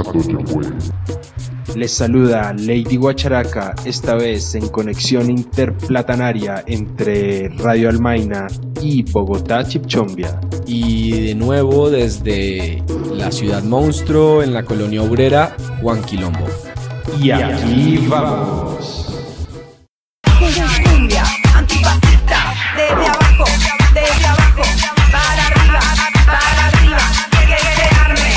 Les saluda Lady Guacharaca, esta vez en conexión interplatanaria entre Radio Almaina y Bogotá Chipchombia. Y de nuevo desde la ciudad monstruo en la colonia obrera Juan Quilombo. Y aquí vamos. Cumbia antifascista, desde abajo, para arriba, que se arme.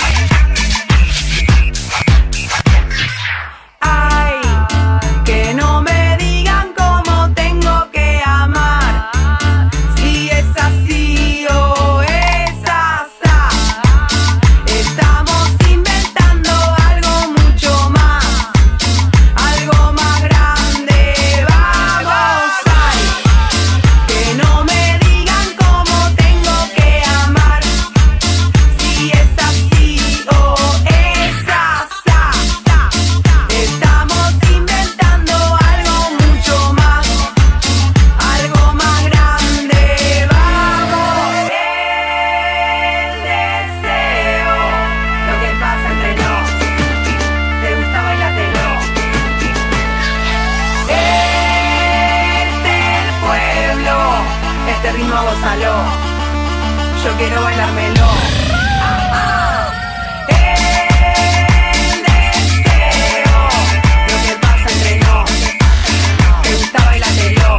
Ay, que no me digan cómo tengo que amar, si es así o es asá. Estamos inventando algo mucho más, algo más grande, vamos. Ay, que no me digan cómo tengo que amar, si es así o es asá. Estamos inventando algo mucho más, algo más grande, vamos. El deseo, lo que pasa entre nos, te gusta bailatelo. El pueblo, este ritmo gózalo, yo quiero bailármelo. El deseo, lo que pasa entre nos, te gusta bailatelo.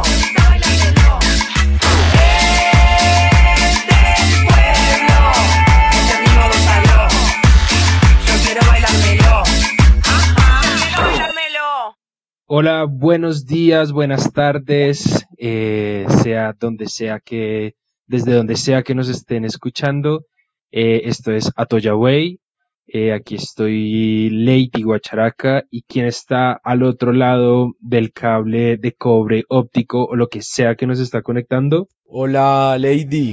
Este pueblo, este ritmo gózalo, yo quiero bailármelo. Quiero bailármelo. Hola, buenos días, buenas tardes, sea donde sea que, desde donde sea que nos estén escuchando. Esto es Atoyaway. Aquí estoy Lady Guacharaca, y quien está al otro lado del cable de cobre óptico o lo que sea que nos está conectando. Hola Lady,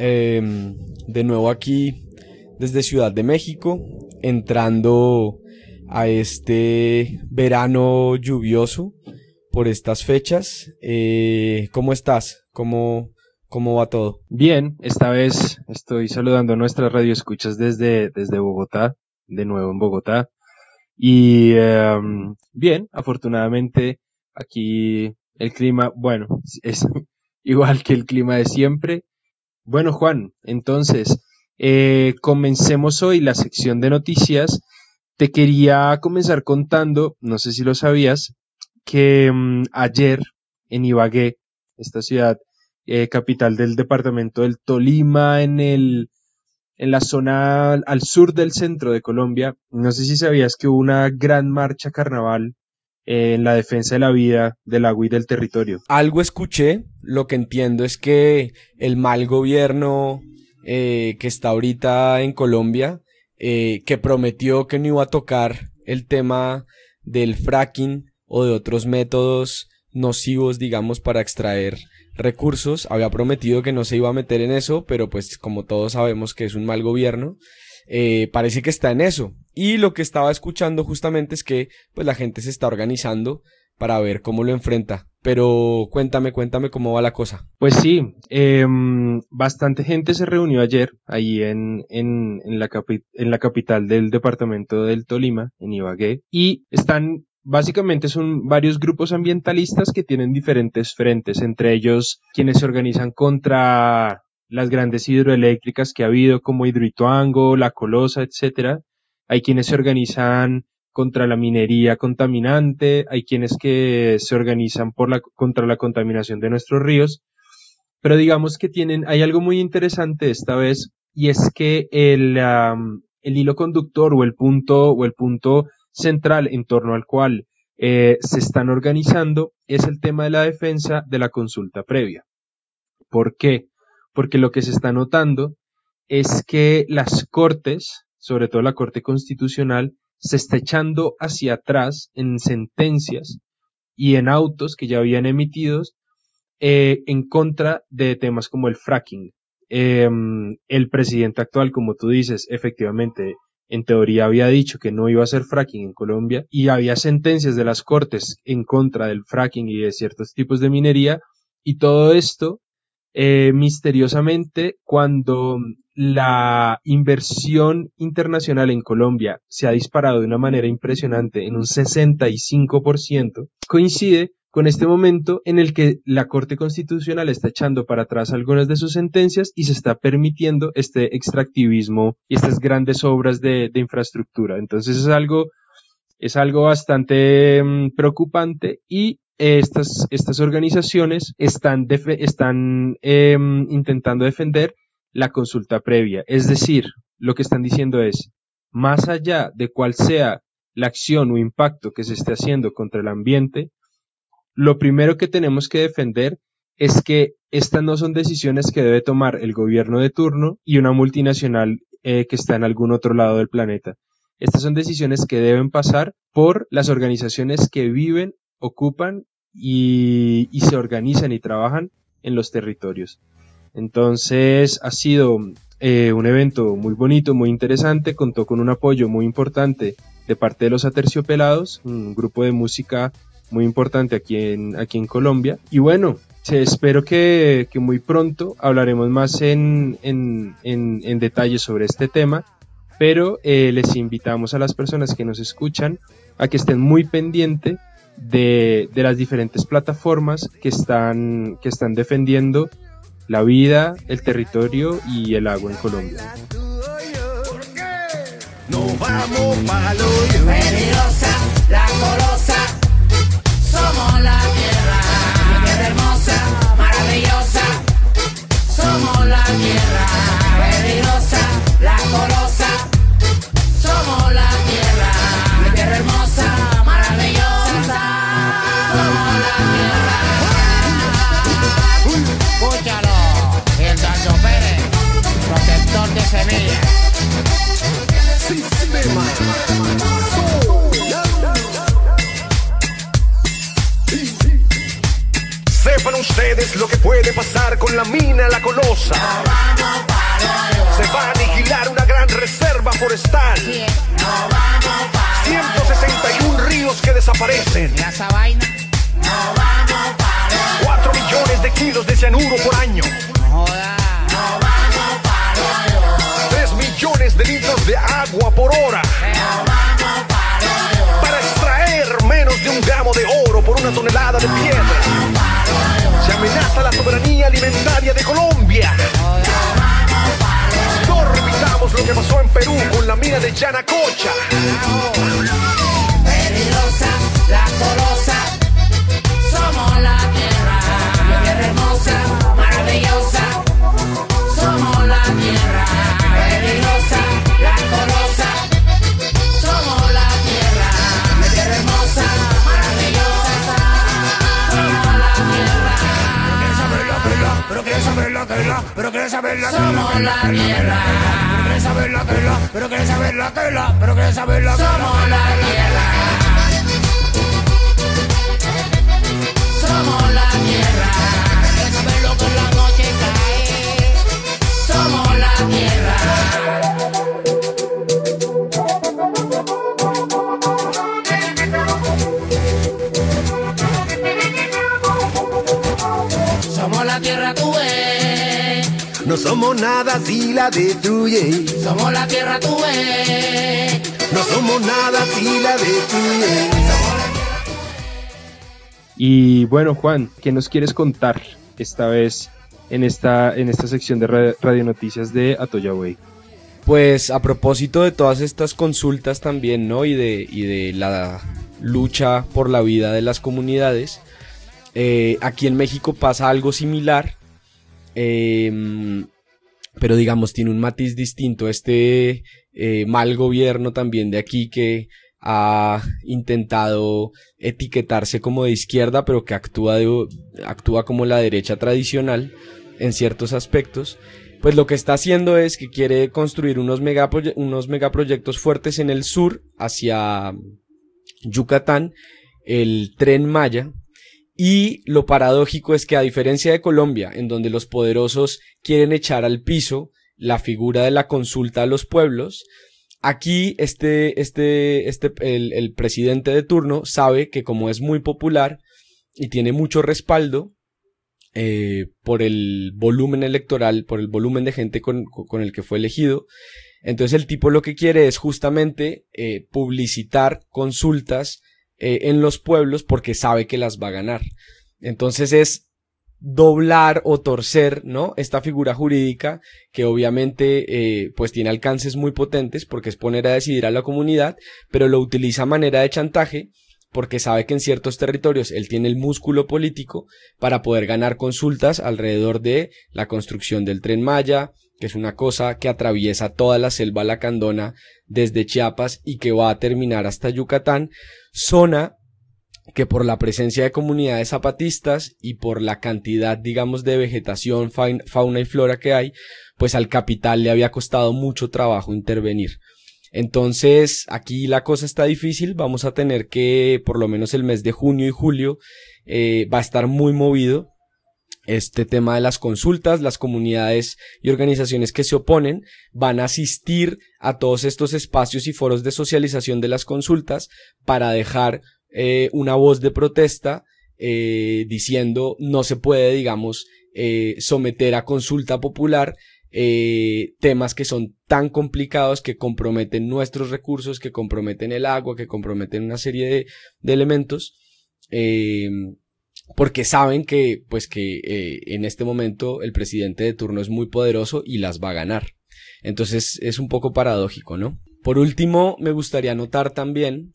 de nuevo aquí desde Ciudad de México, entrando a este verano lluvioso por estas fechas. ¿Cómo estás? ¿Cómo va todo? Bien, esta vez estoy saludando a nuestras radioescuchas desde Bogotá, de nuevo en Bogotá. Y bien, afortunadamente aquí el clima, bueno, es igual que el clima de siempre. Bueno, Juan, entonces, comencemos hoy la sección de noticias. Te quería comenzar contando, no sé si lo sabías, que ayer en Ibagué, esta ciudad capital del departamento del Tolima, en la zona al sur del centro de Colombia, no sé si sabías que hubo una gran marcha carnaval en la defensa de la vida, del agua y del territorio. Algo escuché, lo que entiendo es que el mal gobierno que está ahorita en Colombia, que prometió que no iba a tocar el tema del fracking o de otros métodos nocivos, digamos, para extraer recursos, había prometido que no se iba a meter en eso, pero pues como todos sabemos que es un mal gobierno, parece que está en eso. Y lo que estaba escuchando justamente es que pues la gente se está organizando para ver cómo lo enfrenta. Pero cuéntame cómo va la cosa. Pues sí, bastante gente se reunió ayer ahí en la capital del departamento del Tolima, en Ibagué, y básicamente son varios grupos ambientalistas que tienen diferentes frentes, entre ellos quienes se organizan contra las grandes hidroeléctricas que ha habido, como Hidroituango, La Colosa, etcétera. Hay quienes se organizan contra la minería contaminante, hay quienes que se organizan contra la contaminación de nuestros ríos, pero digamos que hay algo muy interesante esta vez, y es que el hilo conductor o el punto central en torno al cual se están organizando es el tema de la defensa de la consulta previa. ¿Por qué? Porque lo que se está notando es que las cortes, sobre todo la Corte Constitucional, se está echando hacia atrás en sentencias y en autos que ya habían emitidos en contra de temas como el fracking. El presidente actual, como tú dices, efectivamente, en teoría había dicho que no iba a hacer fracking en Colombia, y había sentencias de las cortes en contra del fracking y de ciertos tipos de minería, y todo esto misteriosamente, cuando la inversión internacional en Colombia se ha disparado de una manera impresionante en un 65%, coincide con este momento en el que la Corte Constitucional está echando para atrás algunas de sus sentencias y se está permitiendo este extractivismo y estas grandes obras de infraestructura. Entonces es algo bastante preocupante y estas organizaciones están intentando defender la consulta previa. Es decir, lo que están diciendo es, más allá de cuál sea la acción o impacto que se esté haciendo contra el ambiente, lo primero que tenemos que defender es que estas no son decisiones que debe tomar el gobierno de turno y una multinacional que está en algún otro lado del planeta. Estas son decisiones que deben pasar por las organizaciones que viven, ocupan y se organizan y trabajan en los territorios. Entonces ha sido un evento muy bonito, muy interesante, contó con un apoyo muy importante de parte de los Aterciopelados, un grupo de música muy importante aquí en Colombia. Y bueno, espero que muy pronto hablaremos más en detalle sobre este tema, pero les invitamos a las personas que nos escuchan a que estén muy pendientes de las diferentes plataformas que están defendiendo la vida, el territorio y el agua en Colombia. No vamos pa'l hoyo. Peligrosa, la colosa, somos la tierra hermosa, maravillosa, somos la tierra peligrosa, la colosa, somos la tierra hermosa, maravillosa, somos la tierra. Escúchalo, el Sancho Pérez, protector de semillas. Sistema Sepan ustedes lo que puede pasar con la mina La Colosa. Se va a aniquilar una gran reserva forestal. 161 ríos que desaparecen. Mira esa vaina. 4 millones de kilos de cianuro por año. No joda. 3 millones de litros de agua por hora. Para extraer menos de 1 gramo de oro por 1 tonelada de piedra. Se amenaza la soberanía alimentaria de Colombia. No repitamos lo que pasó en Perú con la mina de Yanacocha. Peligrosa, la colosa, somos la tierra hermosa, maravillosa, somos la tierra peligrosa, la colosa, somos la tierra hermosa, maravillosa, somos la tierra. Pero quieres saberla, pero quieres saberla, Somos la tierra. pero quieres saberla, pero quieres saberla, pero quieres saberla, Somos la tierra. Somos la tierra. Hay que saber lo que en la noche cae. Somos la tierra. Somos la tierra, tú ves. No somos nada si la destruye. Somos la tierra, tú ves. No somos nada si la destruye. Y bueno, Juan, ¿qué nos quieres contar esta vez en esta sección de Radio Noticias de Atoyabuey? Pues a propósito de todas estas consultas también, ¿no? Y de la lucha por la vida de las comunidades, aquí en México pasa algo similar, pero digamos tiene un matiz distinto. Mal gobierno también de aquí que ha intentado etiquetarse como de izquierda, pero que actúa como la derecha tradicional en ciertos aspectos. Pues lo que está haciendo es que quiere construir unos megaproyectos fuertes en el sur, hacia Yucatán, el Tren Maya. Y lo paradójico es que, a diferencia de Colombia, en donde los poderosos quieren echar al piso la figura de la consulta a los pueblos, aquí el presidente de turno sabe que, como es muy popular y tiene mucho respaldo, por el volumen electoral, por el volumen de gente con el que fue elegido. Entonces el tipo lo que quiere es justamente publicitar consultas en los pueblos porque sabe que las va a ganar. Entonces es doblar o torcer, ¿no?, esta figura jurídica que obviamente pues tiene alcances muy potentes porque es poner a decidir a la comunidad, pero lo utiliza a manera de chantaje porque sabe que en ciertos territorios él tiene el músculo político para poder ganar consultas alrededor de la construcción del Tren Maya, que es una cosa que atraviesa toda la selva lacandona desde Chiapas y que va a terminar hasta Yucatán, zona que por la presencia de comunidades zapatistas y por la cantidad, digamos, de vegetación, fauna y flora que hay, pues al capital le había costado mucho trabajo intervenir. Entonces, aquí la cosa está difícil, vamos a tener que, por lo menos el mes de junio y julio, va a estar muy movido este tema de las consultas. Las comunidades y organizaciones que se oponen van a asistir a todos estos espacios y foros de socialización de las consultas para dejar una voz de protesta diciendo no se puede, digamos, someter a consulta popular temas que son tan complicados, que comprometen nuestros recursos, que comprometen el agua, que comprometen una serie de elementos, porque saben que en este momento el presidente de turno es muy poderoso y las va a ganar. Entonces es un poco paradójico, ¿no? Por último, me gustaría anotar también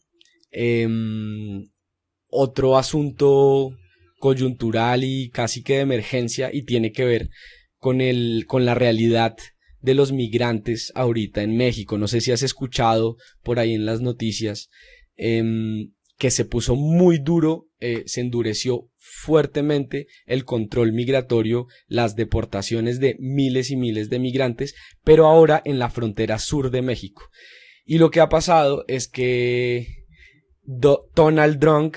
otro asunto coyuntural y casi que de emergencia, y tiene que ver con la realidad de los migrantes ahorita en México. No sé si has escuchado por ahí en las noticias que se puso muy duro, se endureció fuertemente el control migratorio, las deportaciones de miles y miles de migrantes, pero ahora en la frontera sur de México. Y lo que ha pasado es que Donald Trump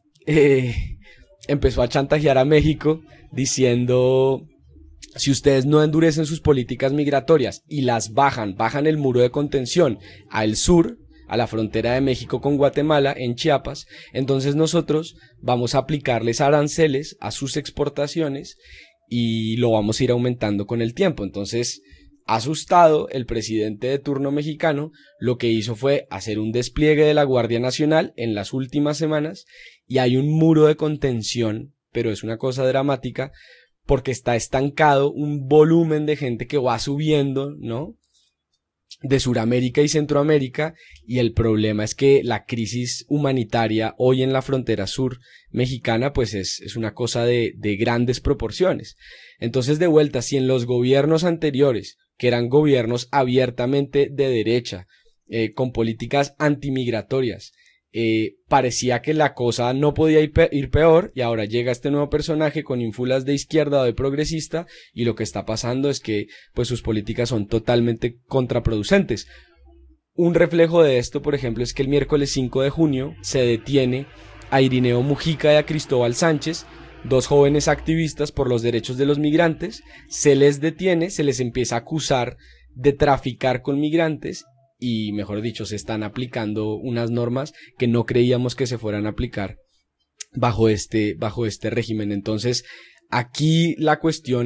empezó a chantajear a México diciendo: si ustedes no endurecen sus políticas migratorias y las bajan el muro de contención al sur, a la frontera de México con Guatemala, en Chiapas, entonces nosotros vamos a aplicarles aranceles a sus exportaciones y lo vamos a ir aumentando con el tiempo. Entonces, asustado, el presidente de turno mexicano lo que hizo fue hacer un despliegue de la Guardia Nacional en las últimas semanas, y hay un muro de contención, pero es una cosa dramática, porque está estancado un volumen de gente que va subiendo, ¿no?, de Suramérica y Centroamérica, y el problema es que la crisis humanitaria hoy en la frontera sur mexicana pues es una cosa de grandes proporciones. Entonces, de vuelta, si en los gobiernos anteriores, que eran gobiernos abiertamente de derecha, con políticas antimigratorias, parecía que la cosa no podía ir peor, y ahora llega este nuevo personaje con ínfulas de izquierda o de progresista, y lo que está pasando es que pues sus políticas son totalmente contraproducentes. Un reflejo de esto, por ejemplo, es que el miércoles 5 de junio se detiene a Irineo Mujica y a Cristóbal Sánchez, dos jóvenes activistas por los derechos de los migrantes. Se les detiene, se les empieza a acusar de traficar con migrantes, y mejor dicho, se están aplicando unas normas que no creíamos que se fueran a aplicar bajo este régimen. Entonces, aquí la cuestión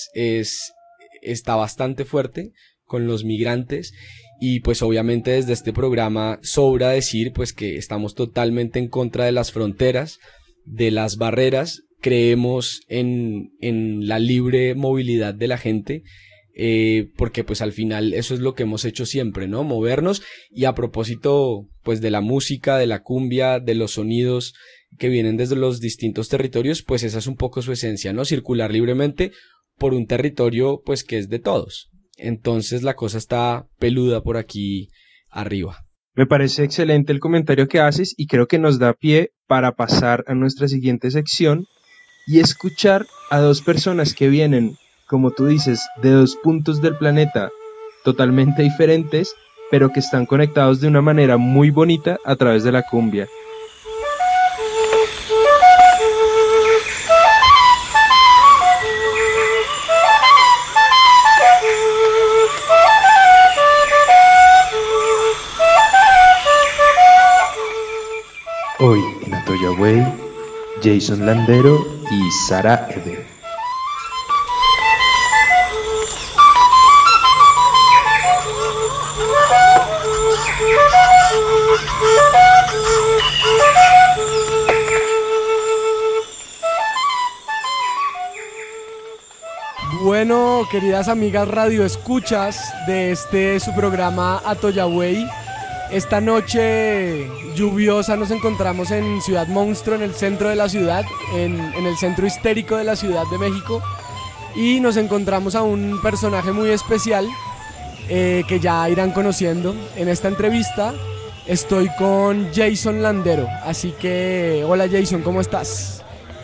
está bastante fuerte con los migrantes, y pues obviamente desde este programa sobra decir pues que estamos totalmente en contra de las fronteras, de las barreras. Creemos en la libre movilidad de la gente, porque pues al final eso es lo que hemos hecho siempre, ¿no? Movernos. Y a propósito pues de la música, de la cumbia, de los sonidos que vienen desde los distintos territorios, pues esa es un poco su esencia, ¿no? Circular libremente por un territorio pues que es de todos. Entonces la cosa está peluda por aquí arriba. Me parece excelente el comentario que haces, y creo que nos da pie para pasar a nuestra siguiente sección y escuchar a dos personas que vienen, como tú dices, de dos puntos del planeta totalmente diferentes, pero que están conectados de una manera muy bonita a través de la cumbia. Hoy en Atoya Way, Jason Landero y Sara Eder. bueno, queridas amigas radio escuchas de su programa Atoyabuey, esta noche lluviosa nos encontramos en Ciudad Monstruo, en el centro de la ciudad, en el centro histérico de la Ciudad de México, y nos encontramos a un personaje muy especial que ya irán conociendo. En esta entrevista estoy con Jason Landero, así que hola Jason, ¿cómo estás?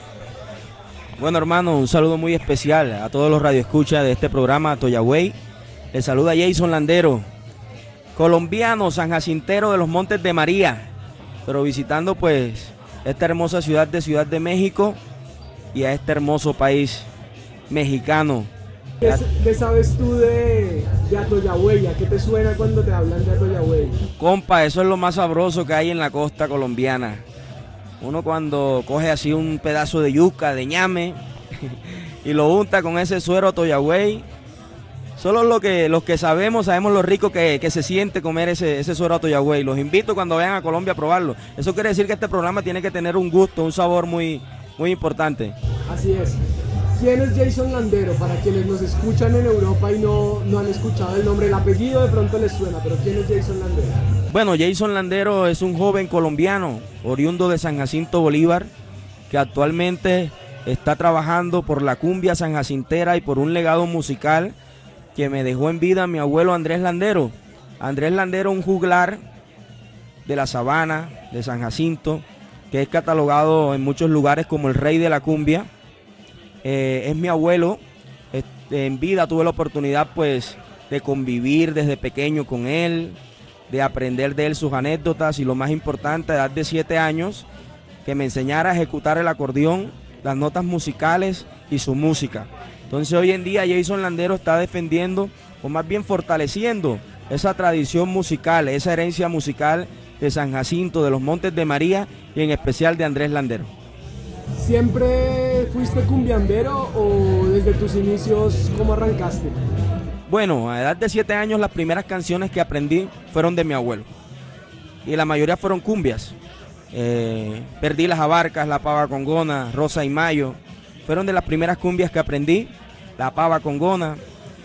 Bueno, hermano, un saludo muy especial a todos los radioescuchas de este programa Atoyabuey. Les saluda Jason Landero, colombiano, sanjacintero de los Montes de María, pero visitando pues esta hermosa ciudad de México y a este hermoso país mexicano. ¿Qué sabes tú de Atoyabuey? ¿A qué te suena cuando te hablan de Atoyabuey? Compa, eso es lo más sabroso que hay en la costa colombiana. Uno cuando coge así un pedazo de yuca, de ñame, y lo unta con ese suero Atoyabuey. Solo los que sabemos lo rico que se siente comer ese suero Atoyabuey. Los invito cuando vayan a Colombia a probarlo. Eso quiere decir que este programa tiene que tener un gusto, un sabor muy, muy importante. Así es. ¿Quién es Jason Landero? Para quienes nos escuchan en Europa y no han escuchado el nombre, el apellido de pronto les suena, pero ¿quién es Jason Landero? Bueno, Jason Landero es un joven colombiano, oriundo de San Jacinto Bolívar, que actualmente está trabajando por la cumbia sanjacintera y por un legado musical que me dejó en vida mi abuelo Andrés Landero. Andrés Landero, un juglar de la sabana de San Jacinto, que es catalogado en muchos lugares como el rey de la cumbia. Es mi abuelo. En vida tuve la oportunidad pues de convivir desde pequeño con él, de aprender de él sus anécdotas y lo más importante, a edad de 7 años, que me enseñara a ejecutar el acordeón, las notas musicales y su música. Entonces hoy en día Jason Landero está defendiendo, o más bien fortaleciendo, esa tradición musical, esa herencia musical de San Jacinto, de los Montes de María y en especial de Andrés Landero. ¿Siempre fuiste cumbiambero o desde tus inicios cómo arrancaste? Bueno, a edad de 7 años las primeras canciones que aprendí fueron de mi abuelo y la mayoría fueron cumbias. Perdí las abarcas, la pava congona, Rosa y Mayo, fueron de las primeras cumbias que aprendí, la pava congona.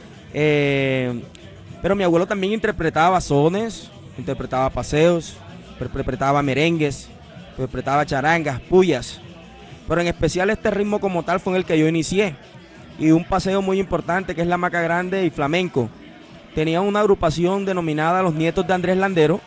Pero mi abuelo también interpretaba sones, interpretaba paseos, interpretaba merengues, interpretaba charangas, puyas, pero en especial este ritmo como tal fue en el que yo inicié. Y un paseo muy importante que es la Maca Grande y flamenco. Tenía una agrupación denominada Los Nietos de Andrés Landero,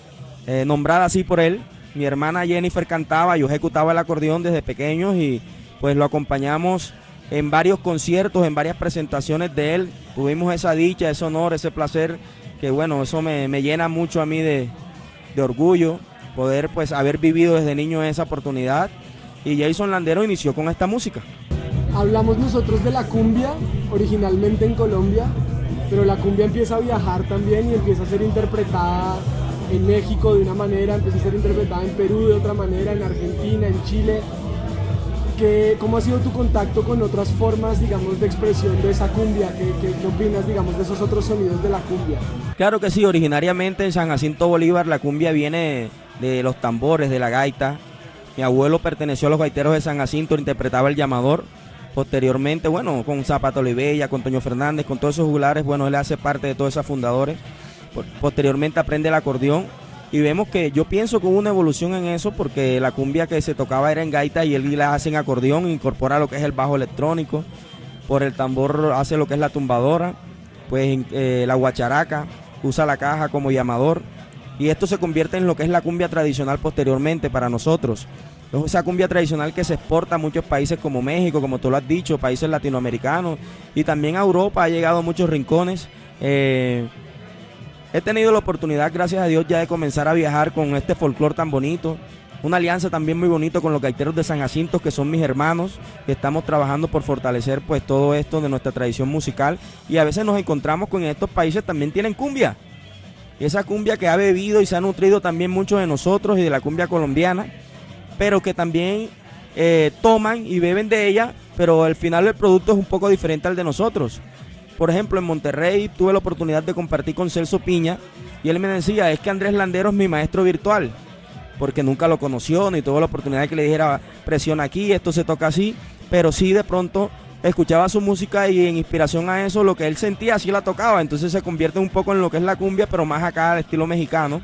nombrada así por él. Mi hermana Jennifer cantaba, yo ejecutaba el acordeón desde pequeños y pues lo acompañamos en varios conciertos, en varias presentaciones de él. Tuvimos esa dicha, ese honor, ese placer, que bueno, eso me llena mucho a mí de orgullo, poder pues haber vivido desde niño esa oportunidad. Y Jason Landero inició con esta música. Hablamos nosotros de la cumbia, originalmente en Colombia, pero la cumbia empieza a viajar también y empieza a ser interpretada en México de una manera, empieza a ser interpretada en Perú de otra manera, en Argentina, en Chile. ¿Cómo ha sido tu contacto con otras formas, digamos, de expresión de esa cumbia? ¿Qué opinas, digamos, de esos otros sonidos de la cumbia? Claro que sí, originariamente en San Jacinto Bolívar la cumbia viene de los tambores, de la gaita. Mi abuelo perteneció a los gaiteros de San Jacinto, interpretaba el llamador. Posteriormente, bueno, con Zapato Olivella, con Toño Fernández, con todos esos juglares, bueno, él hace parte de todos esos fundadores. Posteriormente aprende el acordeón y vemos que yo pienso que hubo una evolución en eso porque la cumbia que se tocaba era en gaita y él la hace en acordeón, incorpora lo que es el bajo electrónico, por el tambor hace lo que es la tumbadora, pues la guacharaca, usa la caja como llamador y esto se convierte en lo que es la cumbia tradicional posteriormente para nosotros. Esa cumbia tradicional que se exporta a muchos países como México, como tú lo has dicho, países latinoamericanos y también a Europa, ha llegado a muchos rincones. He tenido la oportunidad, gracias a Dios, ya de comenzar a viajar con este folclore tan bonito. Una alianza también muy bonito con los gaiteros de San Jacinto, que son mis hermanos, que estamos trabajando por fortalecer pues todo esto de nuestra tradición musical. Y a veces nos encontramos con estos países también tienen cumbia. Y esa cumbia que ha bebido y se ha nutrido también mucho de nosotros y de la cumbia colombiana, pero que también toman y beben de ella, pero al final el producto es un poco diferente al de nosotros. Por ejemplo, en Monterrey tuve la oportunidad de compartir con Celso Piña y él me decía, es que Andrés Landero es mi maestro virtual, porque nunca lo conoció, ni tuvo la oportunidad de que le dijera, presiona aquí, esto se toca así, pero sí de pronto escuchaba su música y en inspiración a eso, lo que él sentía, así la tocaba. Entonces se convierte un poco en lo que es la cumbia, pero más acá al estilo mexicano.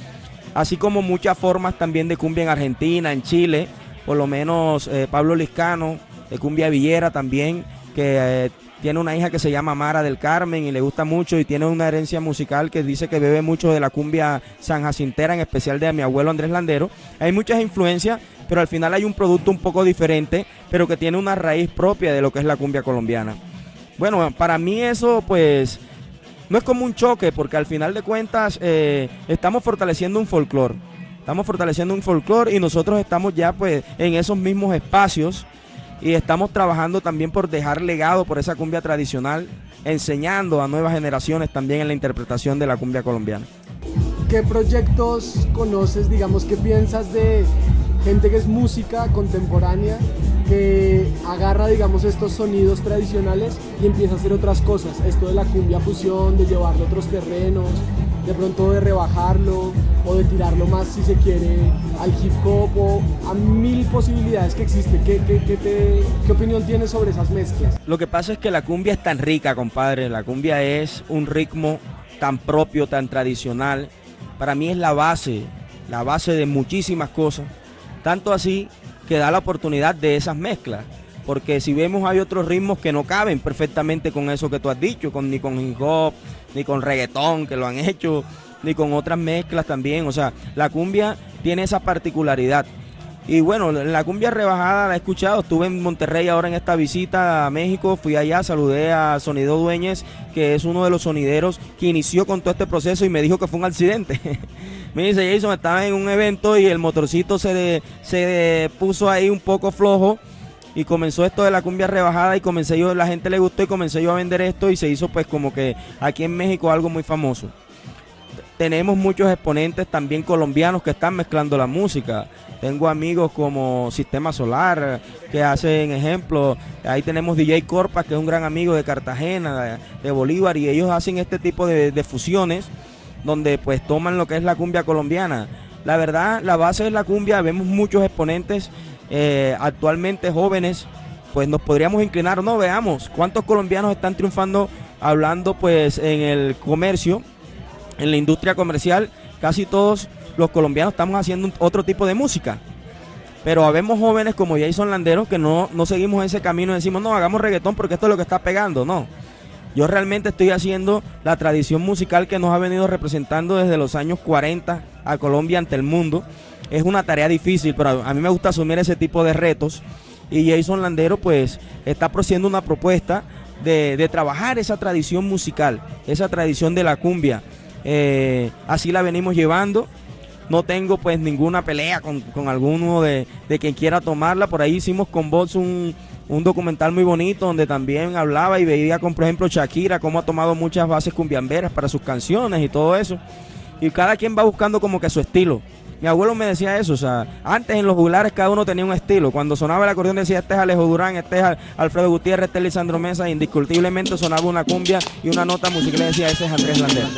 Así como muchas formas también de cumbia en Argentina, en Chile, por lo menos Pablo Liscano, de cumbia villera también, que tiene una hija que se llama Mara del Carmen y le gusta mucho y tiene una herencia musical que dice que bebe mucho de la cumbia sanjacintera, en especial de mi abuelo Andrés Landero. Hay muchas influencias, pero al final hay un producto un poco diferente, pero que tiene una raíz propia de lo que es la cumbia colombiana. Bueno, para mí eso pues no es como un choque, porque al final de cuentas estamos fortaleciendo un folclore. Estamos fortaleciendo un folclore y nosotros estamos ya pues en esos mismos espacios y estamos trabajando también por dejar legado por esa cumbia tradicional, enseñando a nuevas generaciones también en la interpretación de la cumbia colombiana. ¿Qué proyectos conoces, digamos, qué piensas de gente que es música contemporánea, que agarra, digamos, estos sonidos tradicionales y empieza a hacer otras cosas? Esto de la cumbia fusión, de llevarlo a otros terrenos, de pronto de rebajarlo o de tirarlo más, si se quiere, al hip hop o a mil posibilidades que existen. ¿Qué opinión tienes sobre esas mezclas? Lo que pasa es que la cumbia es tan rica, compadre. La cumbia es un ritmo tan propio, tan tradicional. Para mí es la base de muchísimas cosas. Tanto así que da la oportunidad de esas mezclas. Porque si vemos hay otros ritmos que no caben perfectamente con eso que tú has dicho, ni con hip hop, ni con reggaetón, que lo han hecho, ni con otras mezclas también. O sea, la cumbia tiene esa particularidad. Y bueno, la cumbia rebajada la he escuchado. Estuve en Monterrey ahora en esta visita a México, fui allá, saludé a Sonido Dueñez, que es uno de los sonideros que inició con todo este proceso y me dijo que fue un accidente. Me dice, Jason, estaba en un evento y el motorcito se puso ahí un poco flojo y comenzó esto de la cumbia rebajada y comencé yo, la gente le gustó y comencé yo a vender esto y se hizo pues como que aquí en México algo muy famoso. Tenemos muchos exponentes también colombianos que están mezclando la música. Tengo amigos como Sistema Solar que hacen ejemplos. Ahí tenemos DJ Corpas, que es un gran amigo de Cartagena, de Bolívar, y ellos hacen este tipo de fusiones donde pues toman lo que es la cumbia colombiana. La verdad, la base es la cumbia. Vemos muchos exponentes actualmente jóvenes, pues nos podríamos inclinar, no, veamos cuántos colombianos están triunfando hablando pues en el comercio, en la industria comercial. Casi todos los colombianos estamos haciendo otro tipo de música, pero habemos jóvenes como Jason Landero que no seguimos ese camino y decimos, no, hagamos reggaetón porque esto es lo que está pegando. No, yo realmente estoy haciendo la tradición musical que nos ha venido representando desde los años 40 a Colombia ante el mundo. Es una tarea difícil, pero a mí me gusta asumir ese tipo de retos, y Jason Landero pues está haciendo una propuesta de trabajar esa tradición musical, esa tradición de la cumbia. Así la venimos llevando. No tengo pues ninguna pelea con alguno de quien quiera tomarla. Por ahí hicimos con Bots un documental muy bonito donde también hablaba y veía con, por ejemplo, Shakira, cómo ha tomado muchas bases cumbiamberas para sus canciones y todo eso. Y cada quien va buscando como que su estilo. Mi abuelo me decía eso, o sea, antes en los juglares cada uno tenía un estilo. Cuando sonaba el acordeón decía, este es Alejo Durán, este es Alfredo Gutiérrez, este es Lisandro Mesa. Indiscutiblemente sonaba una cumbia y una nota musical y decía, ese es Andrés Landero.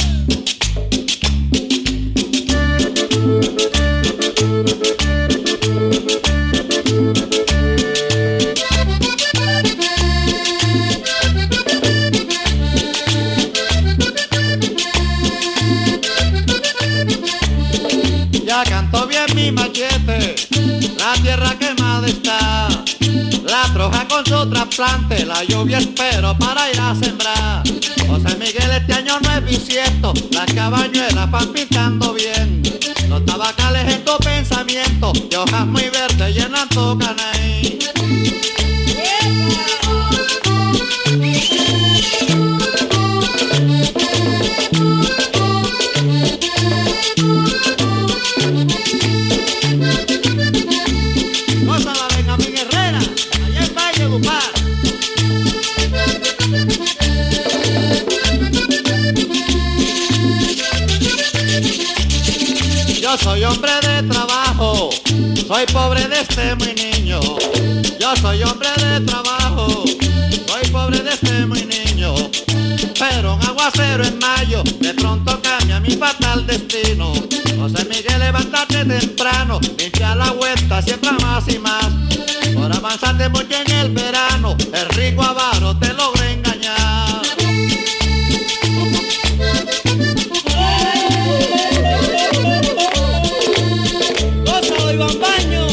Ya cantó bien mi machete, la tierra quemada está, la troja con su trasplante, la lluvia espero para ir a sembrar. José Miguel este año no es bisiesto, las cabañuelas van pintando bien, los tabacales en tu pensamiento, de hojas muy verdes llenan tu caney. Yo soy hombre de trabajo, soy pobre desde muy niño. Yo soy hombre de trabajo, soy pobre desde muy niño. Pero un aguacero en mayo, de pronto cambia mi fatal destino. José Miguel, levántate temprano, limpia la huerta, siembra más y más. Por avanzarte mucho en el verano, de rico avaro te logré engañar. ¡Goza, Iván Baño!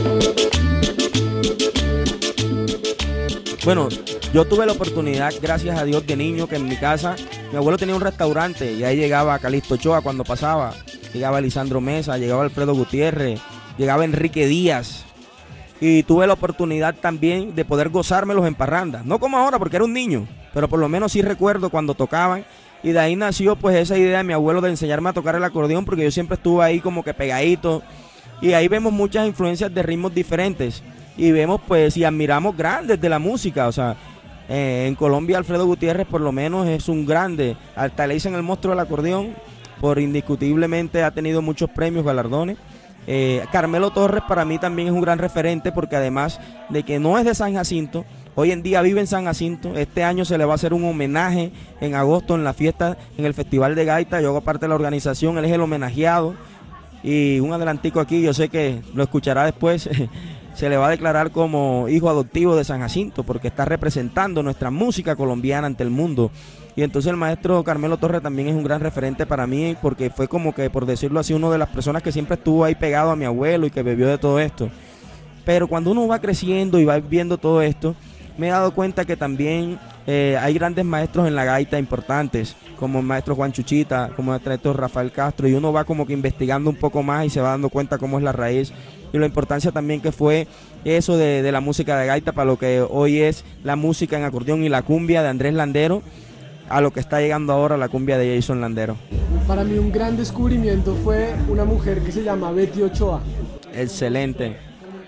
Bueno, yo tuve la oportunidad, gracias a Dios, de niño, que en mi casa, mi abuelo tenía un restaurante y ahí llegaba Calixto Ochoa cuando pasaba, llegaba Lisandro Mesa, llegaba Alfredo Gutiérrez, llegaba Enrique Díaz. Y tuve la oportunidad también de poder gozármelos en parrandas, no como ahora porque era un niño, pero por lo menos sí recuerdo cuando tocaban. Y de ahí nació pues esa idea de mi abuelo de enseñarme a tocar el acordeón, porque yo siempre estuve ahí como que pegadito. Y ahí vemos muchas influencias de ritmos diferentes. Y vemos pues y admiramos grandes de la música. O sea, en Colombia Alfredo Gutiérrez por lo menos es un grande. Hasta le dicen el monstruo del acordeón, por indiscutiblemente ha tenido muchos premios, galardones. Carmelo Torres para mí también es un gran referente, porque además de que no es de San Jacinto, hoy en día vive en San Jacinto. Este año se le va a hacer un homenaje en agosto en la fiesta, en el Festival de Gaita. Yo hago parte de la organización, él es el homenajeado. Y un adelantico aquí, yo sé que lo escuchará después, se le va a declarar como hijo adoptivo de San Jacinto, porque está representando nuestra música colombiana ante el mundo. Y entonces el maestro Carmelo Torres también es un gran referente para mí, porque fue como que, por decirlo así, una de las personas que siempre estuvo ahí pegado a mi abuelo y que bebió de todo esto. Pero cuando uno va creciendo y va viendo todo esto, me he dado cuenta que también hay grandes maestros en la gaita importantes, como el maestro Juan Chuchita, como el maestro Rafael Castro, y uno va como que investigando un poco más y se va dando cuenta cómo es la raíz y la importancia también que fue eso de la música de gaita para lo que hoy es la música en acordeón y la cumbia de Andrés Landero, a lo que está llegando ahora la cumbia de Jason Landero. Para mí un gran descubrimiento fue una mujer que se llama Betty Ochoa. Excelente.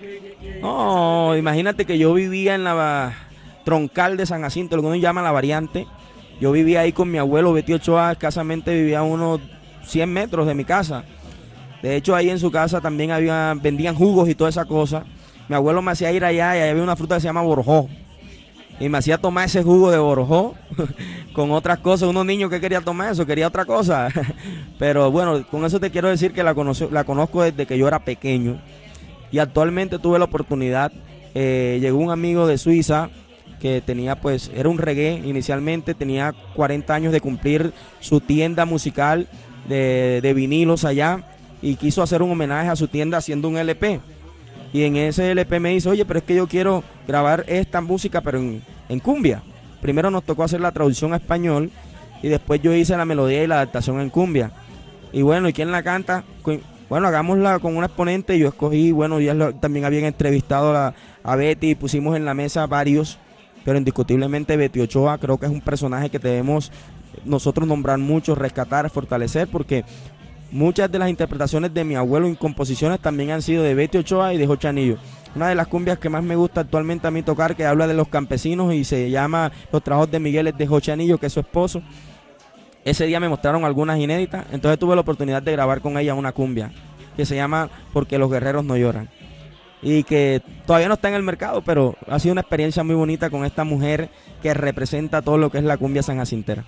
No, imagínate que yo vivía en la troncal de San Jacinto, lo que uno llama la variante. Yo vivía ahí con mi abuelo Betty Ochoa, escasamente vivía a unos 100 metros de mi casa. De hecho, ahí en su casa también vendían jugos y toda esa cosa. Mi abuelo me hacía ir allá y ahí había una fruta que se llama borojó. Y me hacía tomar ese jugo de borojó con otras cosas. Unos niños que quería tomar eso, quería otra cosa. Pero bueno, con eso te quiero decir que la conozco desde que yo era pequeño. Y actualmente tuve la oportunidad, llegó un amigo de Suiza que tenía pues, era un reggae inicialmente, tenía 40 años de cumplir su tienda musical de vinilos allá, y quiso hacer un homenaje a su tienda haciendo un LP. Y en ese LP me dice, oye, pero es que yo quiero grabar esta música pero en cumbia. Primero nos tocó hacer la traducción a español y después yo hice la melodía y la adaptación en cumbia. Y bueno, ¿y quién la canta? Bueno, hagámosla con un exponente. Y yo escogí, bueno, ya también habían entrevistado a Betty y pusimos en la mesa varios, pero indiscutiblemente Betty Ochoa creo que es un personaje que debemos nosotros nombrar mucho, rescatar, fortalecer, porque muchas de las interpretaciones de mi abuelo en composiciones también han sido de Betty Ochoa y de Joche Anillo. Una de las cumbias que más me gusta actualmente a mí tocar, que habla de los campesinos y se llama Los Trabajos de Miguel, es de Joche Anillo, que es su esposo. Ese día me mostraron algunas inéditas, entonces tuve la oportunidad de grabar con ella una cumbia que se llama Porque los guerreros no lloran, y que todavía no está en el mercado, pero ha sido una experiencia muy bonita con esta mujer que representa todo lo que es la cumbia sanjacintera.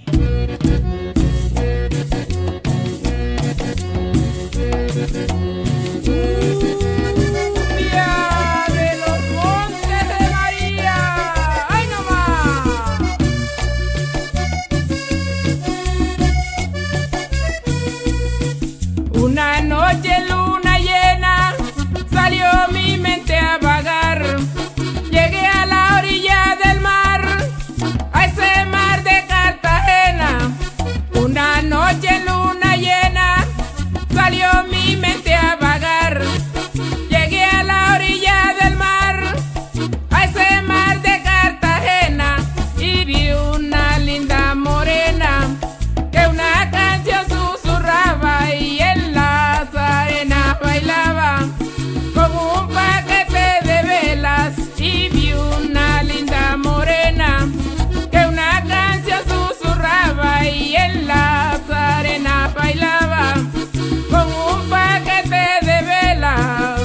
Una noche luna llena salió mi mente a vagar. Llegué a la orilla del mar, a ese mar de Cartagena. Una noche luna llena salió mi mente a vagar. Llegué a la orilla del mar, a ese mar de Cartagena, y vi una linda morena que una canción susurraba y en las arenas bailaba con un paquete de velas. Y vi una linda morena que una canción susurraba y en las arenas bailaba con un paquete de velas.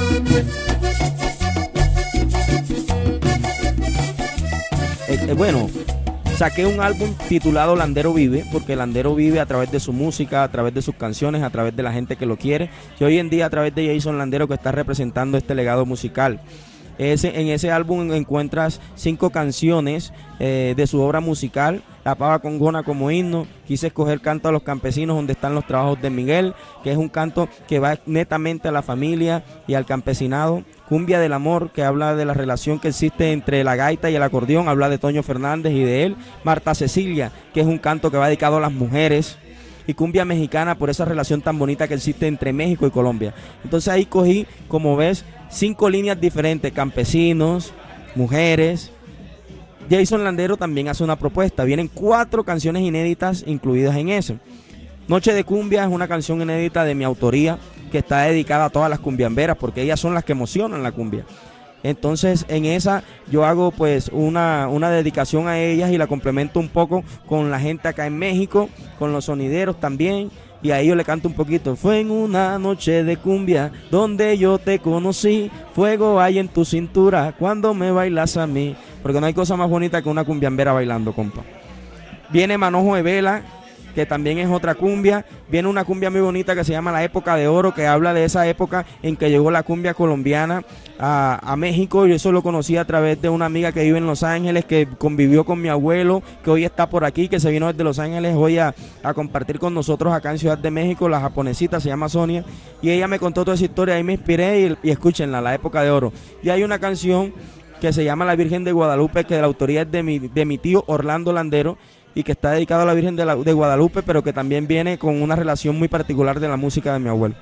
Bueno, saqué un álbum titulado Landero Vive, porque Landero vive a través de su música, a través de sus canciones, a través de la gente que lo quiere, y hoy en día a través de Jason Landero, que está representando este legado musical. En ese álbum encuentras 5 canciones de su obra musical. La Pava Congona como himno. Quise escoger Canto a los Campesinos, donde están los trabajos de Miguel, que es un canto que va netamente a la familia y al campesinado. Cumbia del Amor, que habla de la relación que existe entre la gaita y el acordeón, habla de Toño Fernández y de él. Marta Cecilia, que es un canto que va dedicado a las mujeres. Y Cumbia Mexicana, por esa relación tan bonita que existe entre México y Colombia. Entonces ahí cogí, como ves, 5 líneas diferentes: campesinos, mujeres. Jason Landero también hace una propuesta. Vienen 4 canciones inéditas incluidas en eso. Noche de Cumbia es una canción inédita de mi autoría, que está dedicada a todas las cumbiamberas, porque ellas son las que emocionan la cumbia. Entonces en esa yo hago pues una dedicación a ellas y la complemento un poco con la gente acá en México, con los sonideros también. Y ahí yo le canto un poquito. Fue en una noche de cumbia donde yo te conocí, fuego hay en tu cintura cuando me bailas a mí. Porque no hay cosa más bonita que una cumbiambera bailando, compa. Viene Manojo de Vela, que también es otra cumbia. Viene una cumbia muy bonita que se llama La Época de Oro, que habla de esa época en que llegó la cumbia colombiana a México. Yo eso lo conocí a través de una amiga que vive en Los Ángeles, que convivió con mi abuelo, que hoy está por aquí, que se vino desde Los Ángeles hoy a compartir con nosotros acá en Ciudad de México. La japonesita se llama Sonia, y ella me contó toda esa historia. Ahí me inspiré y escúchenla, La Época de Oro. Y hay una canción que se llama La Virgen de Guadalupe, que la autoría es de mi tío Orlando Landero, y que está dedicado a la Virgen de Guadalupe, pero que también viene con una relación muy particular de la música de mi abuelo.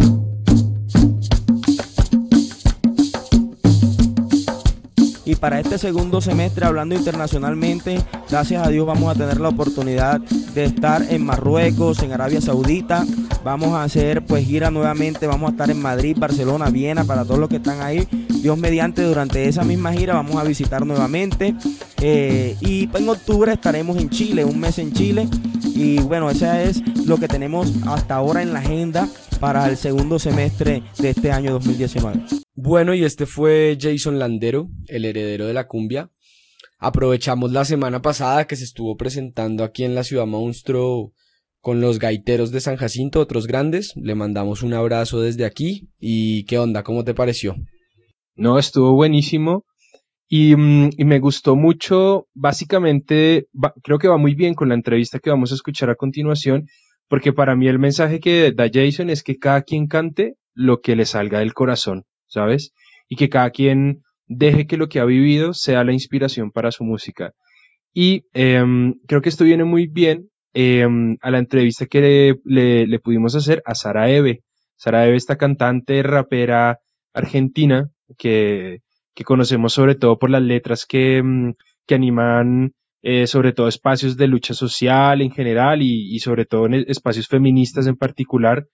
Y para este segundo semestre, hablando internacionalmente, gracias a Dios vamos a tener la oportunidad de estar en Marruecos, en Arabia Saudita. Vamos a hacer pues gira nuevamente, vamos a estar en Madrid, Barcelona, Viena, para todos los que están ahí. Dios mediante, durante esa misma gira vamos a visitar nuevamente. Y en octubre estaremos en Chile, un mes en Chile. Y bueno, eso es lo que tenemos hasta ahora en la agenda para el segundo semestre de este año 2019. Bueno, y este fue Jason Landero, el heredero de la cumbia. Aprovechamos la semana pasada que se estuvo presentando aquí en la Ciudad Monstruo con los gaiteros de San Jacinto, otros grandes. Le mandamos un abrazo desde aquí. ¿Y qué onda? ¿Cómo te pareció? No, estuvo buenísimo y me gustó mucho. Básicamente, creo que va muy bien con la entrevista que vamos a escuchar a continuación, porque para mí el mensaje que da Jason es que cada quien cante lo que le salga del corazón, ¿sabes? Y que cada quien deje que lo que ha vivido sea la inspiración para su música. Y creo que esto viene muy bien a la entrevista que le pudimos hacer a Sara Eve. Sara Eve, esta cantante, rapera argentina, que conocemos sobre todo por las letras que animan sobre todo espacios de lucha social en general y sobre todo en espacios feministas en particular.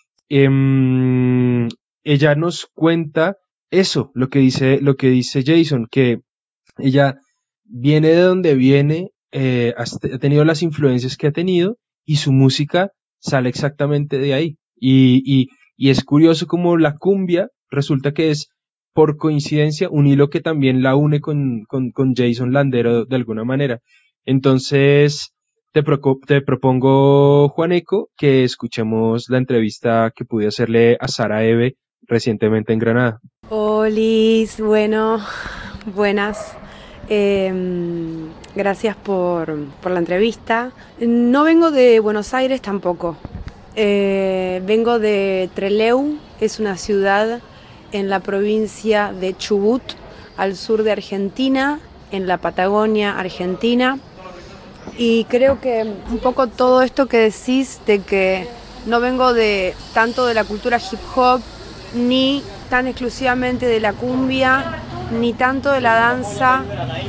Ella nos cuenta eso, lo que dice Jason, que ella viene de donde viene, ha tenido las influencias que ha tenido y su música sale exactamente de ahí. Y es curioso como la cumbia resulta que es, por coincidencia, un hilo que también la une con Jason Landero de alguna manera. Entonces, te propongo, Juaneco, que escuchemos la entrevista que pude hacerle a Sara Eve recientemente en Granada. Olis, bueno, buenas. Gracias por la entrevista. No vengo de Buenos Aires tampoco. Vengo de Trelew, es una ciudad en la provincia de Chubut, al sur de Argentina, en la Patagonia Argentina. Y creo que un poco todo esto que decís de que no vengo tanto de la cultura hip hop, ni tan exclusivamente de la cumbia, ni tanto de la danza,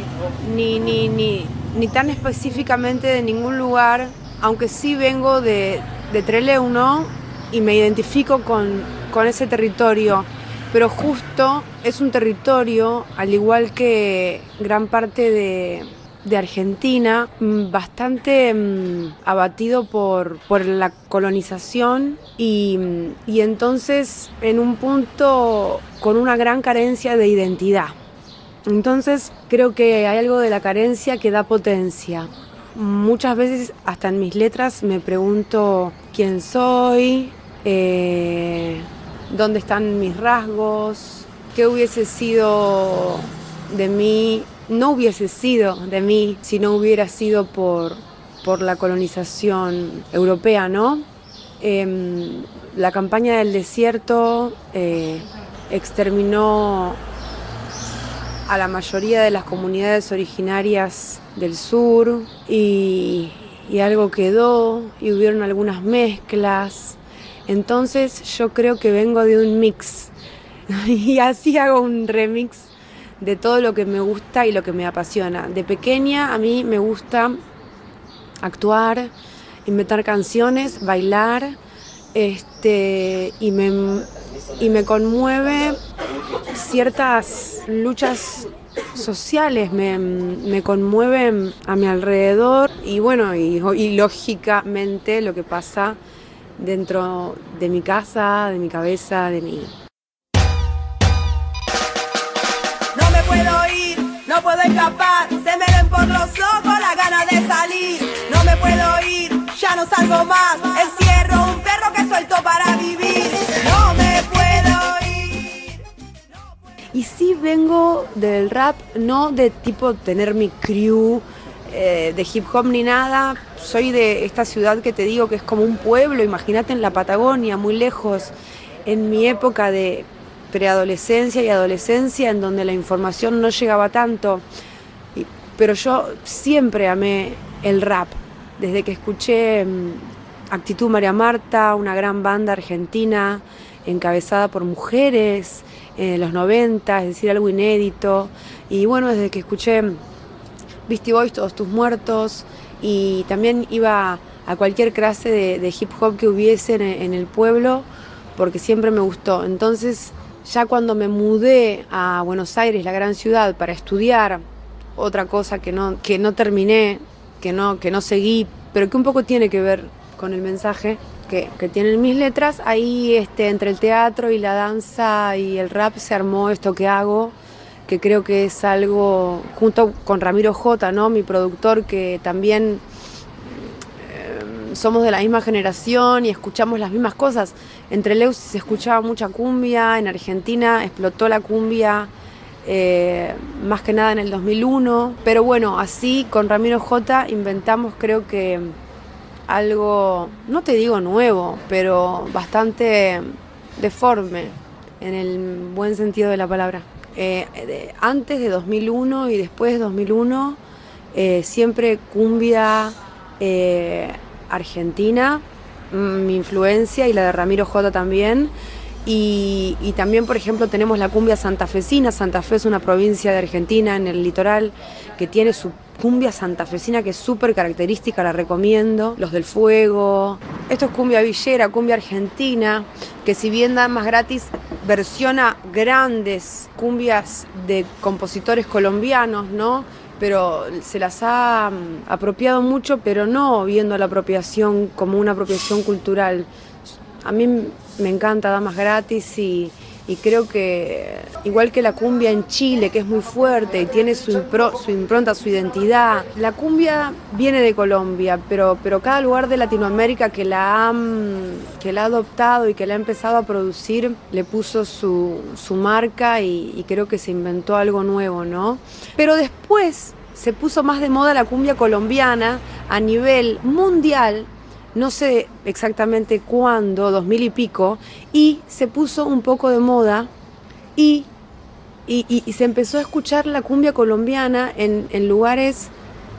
ni tan específicamente de ningún lugar, aunque sí vengo de Trelew, ¿no? Y me identifico con ese territorio, pero justo es un territorio, al igual que gran parte de Argentina, bastante abatido por la colonización y entonces en un punto con una gran carencia de identidad. Entonces creo que hay algo de la carencia que da potencia. Muchas veces hasta en mis letras me pregunto quién soy, dónde están mis rasgos, ¿Qué hubiese sido de mí? No hubiese sido de mí si no hubiera sido por la colonización europea, ¿no? La campaña del desierto exterminó a la mayoría de las comunidades originarias del sur y algo quedó y hubieron algunas mezclas. Entonces yo creo que vengo de un mix y así hago un remix de todo lo que me gusta y lo que me apasiona. De pequeña a mí me gusta actuar, inventar canciones, bailar, y me conmueve ciertas luchas sociales, me conmueven a mi alrededor y bueno, y lógicamente lo que pasa dentro de mi casa, de mi cabeza, de mí. No me puedo ir, no puedo escapar, se me ven por los ojos las ganas de salir. No me puedo ir, ya no salgo más, encierro un perro que suelto para vivir. No me puedo ir. Y sí vengo del rap, no de tipo tener mi crew de hip hop ni nada. Soy de esta ciudad que te digo que es como un pueblo, imagínate en la Patagonia, muy lejos. En mi época de preadolescencia y adolescencia, en donde la información no llegaba tanto, pero yo siempre amé el rap, desde que escuché Actitud María Marta, una gran banda argentina encabezada por mujeres en los 90, es decir, algo inédito, y bueno, desde que escuché Beastie Boys, Todos Tus Muertos, y también iba a cualquier clase de hip hop que hubiese en el pueblo, porque siempre me gustó. Entonces, ya cuando me mudé a Buenos Aires, la gran ciudad, para estudiar otra cosa que no terminé, que no seguí, pero que un poco tiene que ver con el mensaje que tienen mis letras, ahí entre el teatro y la danza y el rap se armó esto que hago, que creo que es algo, junto con Ramiro J, ¿no? Mi productor, que también somos de la misma generación y escuchamos las mismas cosas. Entre Leus se escuchaba mucha cumbia, en Argentina explotó la cumbia, más que nada en el 2001, pero bueno, así con Ramiro J inventamos, creo que algo, no te digo nuevo, pero bastante deforme, en el buen sentido de la palabra. Antes de 2001 y después de 2001, siempre cumbia argentina, mi influencia y la de Ramiro J también. Y también, por ejemplo, tenemos la cumbia santafesina. Santa Fe es una provincia de Argentina en el litoral que tiene su cumbia santafesina que es súper característica, la recomiendo. Los del Fuego. Esto es cumbia villera, cumbia argentina, que si bien da más gratis, versiona grandes cumbias de compositores colombianos, ¿no? Pero se las ha apropiado mucho, pero no viendo la apropiación como una apropiación cultural. A mí me encanta Damas Gratis y creo que, igual que la cumbia en Chile, que es muy fuerte y tiene su impronta, su identidad, la cumbia viene de Colombia, pero cada lugar de Latinoamérica que la ha adoptado y que la ha empezado a producir, le puso su marca y creo que se inventó algo nuevo, ¿no? Pero después se puso más de moda la cumbia colombiana a nivel mundial, no sé exactamente cuándo, 2000 y pico, y se puso un poco de moda y se empezó a escuchar la cumbia colombiana en lugares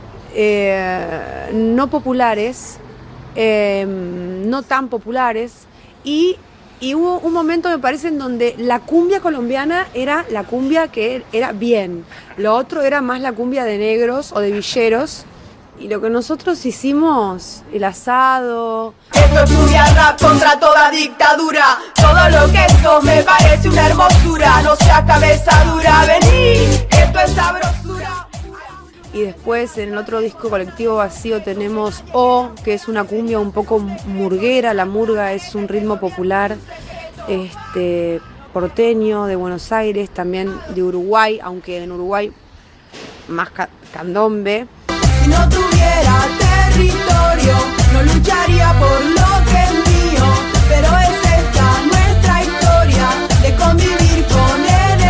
no populares, no tan populares, y hubo un momento, me parece, en donde la cumbia colombiana era la cumbia que era bien, lo otro era más la cumbia de negros o de villeros. Y lo que nosotros hicimos, el asado... Esto es cumbia rap contra toda dictadura. Todo lo que esto me parece una hermosura. No seas cabeza dura, vení, esto es sabrosura. Y después en el otro disco, Colectivo Vacío, tenemos O, que es una cumbia un poco murguera. La murga es un ritmo popular porteño, de Buenos Aires, también de Uruguay, aunque en Uruguay más candombe. Si no tuviera territorio, no lucharía por lo que es mío. Pero es esta nuestra historia de convivir con el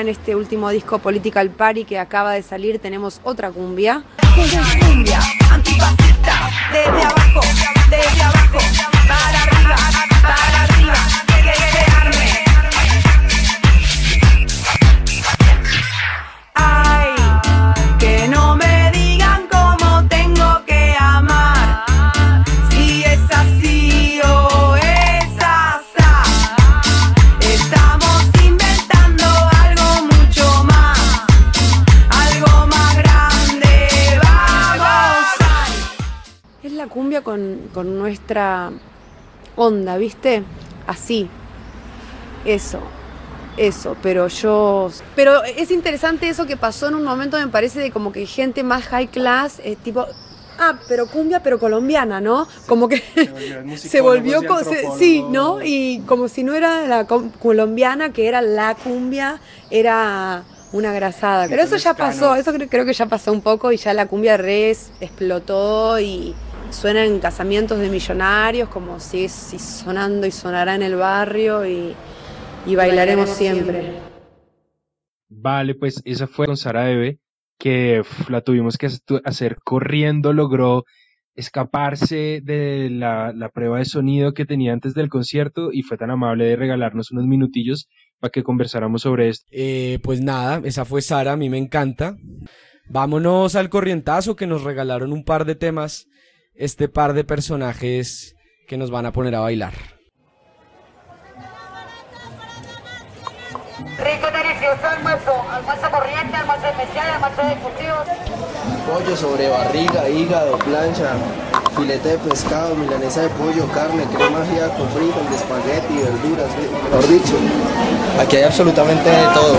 en este último disco Political Party que acaba de salir tenemos otra cumbia. Cumbia, antifascista, desde abajo, para arriba, que se arme. Ay, que no me digan cómo tengo que amar, si es así o es asá. Estamos inventando algo mucho más, algo más grande, vamos. Es la cumbia con nuestra onda, ¿viste? Así. Eso, pero es interesante eso que pasó en un momento, me parece, de como que gente más high class, tipo, pero cumbia, pero colombiana, ¿no? Como que se volvió, sí, ¿no? Y como si no era la colombiana, que era la cumbia, era una grasada. Pero eso ya pasó, eso creo que ya pasó un poco y ya la cumbia res explotó y suena en casamientos de millonarios, como si sonando y sonará en el barrio y bailaremos siempre. Vale, pues esa fue con Sara Eve, que la tuvimos que hacer corriendo, logró escaparse de la prueba de sonido que tenía antes del concierto y fue tan amable de regalarnos unos minutillos para que conversáramos sobre esto. Pues nada, esa fue Sara, a mí me encanta. Vámonos al corrientazo, que nos regalaron un par de temas, este par de personajes que nos van a poner a bailar. Rico y delicioso almuerzo corriente, almuerzo especial, almuerzo ejecutivo. Pollo sobre barriga, hígado, plancha, filete de pescado, milanesa de pollo, carne, crema ajíaco, frijol, espagueti, verduras, mejor dicho, aquí hay absolutamente de todo.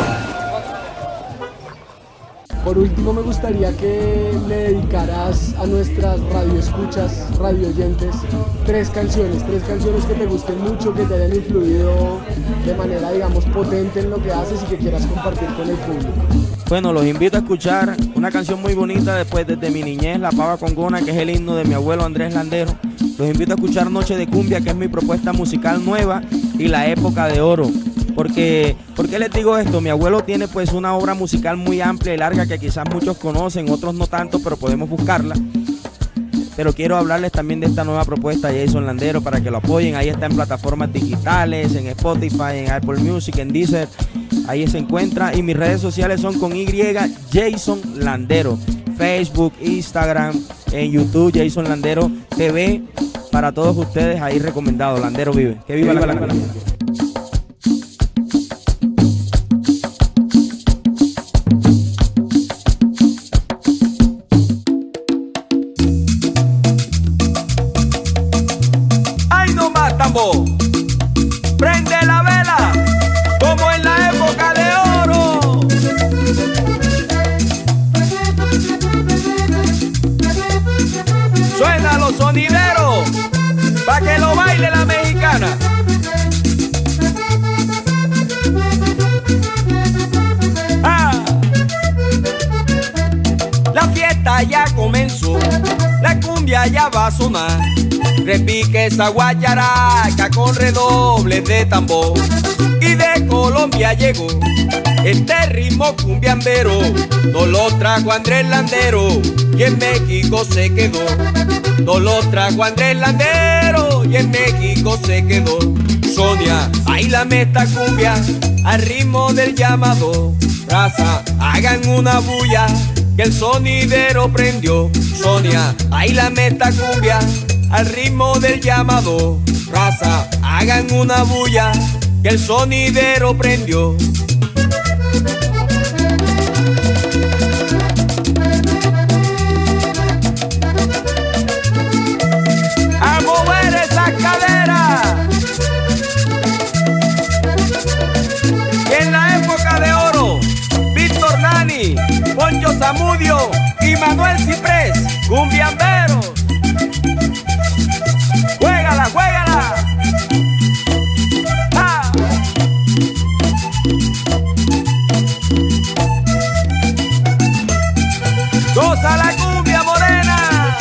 Por último, me gustaría que le dedicaras a nuestras radioescuchas, radioyentes, tres canciones que te gusten mucho, que te hayan influido de manera, digamos, potente en lo que haces y que quieras compartir con el público. Bueno, los invito a escuchar una canción muy bonita desde mi niñez, La Pava Congona, que es el himno de mi abuelo Andrés Landero. Los invito a escuchar Noche de Cumbia, que es mi propuesta musical nueva, y La Época de Oro. ¿Por qué les digo esto? Mi abuelo tiene pues una obra musical muy amplia y larga que quizás muchos conocen, otros no tanto, pero podemos buscarla. Pero quiero hablarles también de esta nueva propuesta de Jason Landero para que lo apoyen. Ahí está en plataformas digitales, en Spotify, en Apple Music, en Deezer. Ahí se encuentra. Y mis redes sociales son con Y, Jason Landero. Facebook, Instagram, en YouTube, Jason Landero TV. Para todos ustedes, ahí recomendado. Landero vive. Que viva la cumbia. Prende la vela como en la época de oro. Suena los sonideros pa' que lo baile la mexicana. La fiesta ya comenzó, la cumbia ya va a sonar. Repique esa guacharaca con redobles de tambor. Y de Colombia llegó este ritmo cumbiambero. No lo trajo Andrés Landero y en México se quedó. No lo trajo Andrés Landero y en México se quedó. Sonia, bailame esta cumbia al ritmo del llamado. Raza, hagan una bulla que el sonidero prendió. Sonia, bailame esta cumbia al ritmo del llamado. Raza, hagan una bulla que el sonidero prendió. A mover esa cadera. En la época de oro, Víctor Nani, Poncho Zamudio y Manuel Ciprés, cumbiamberos. ¡Juégala, juégala! ¡Ah! ¡Goza la cumbia morena!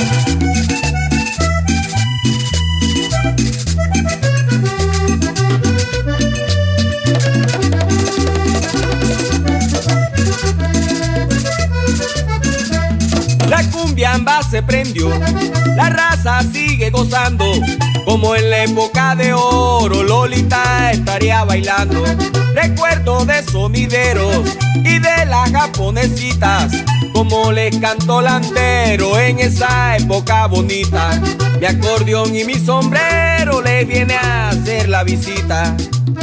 cumbia en base prendió, la raza sigue gozando, como en la época de oro, Lolita estaría bailando. Recuerdo de sonideros y de las japonesitas, como les cantó Landero en esa época bonita. Mi acordeón y mi sombrero les viene a hacer la visita.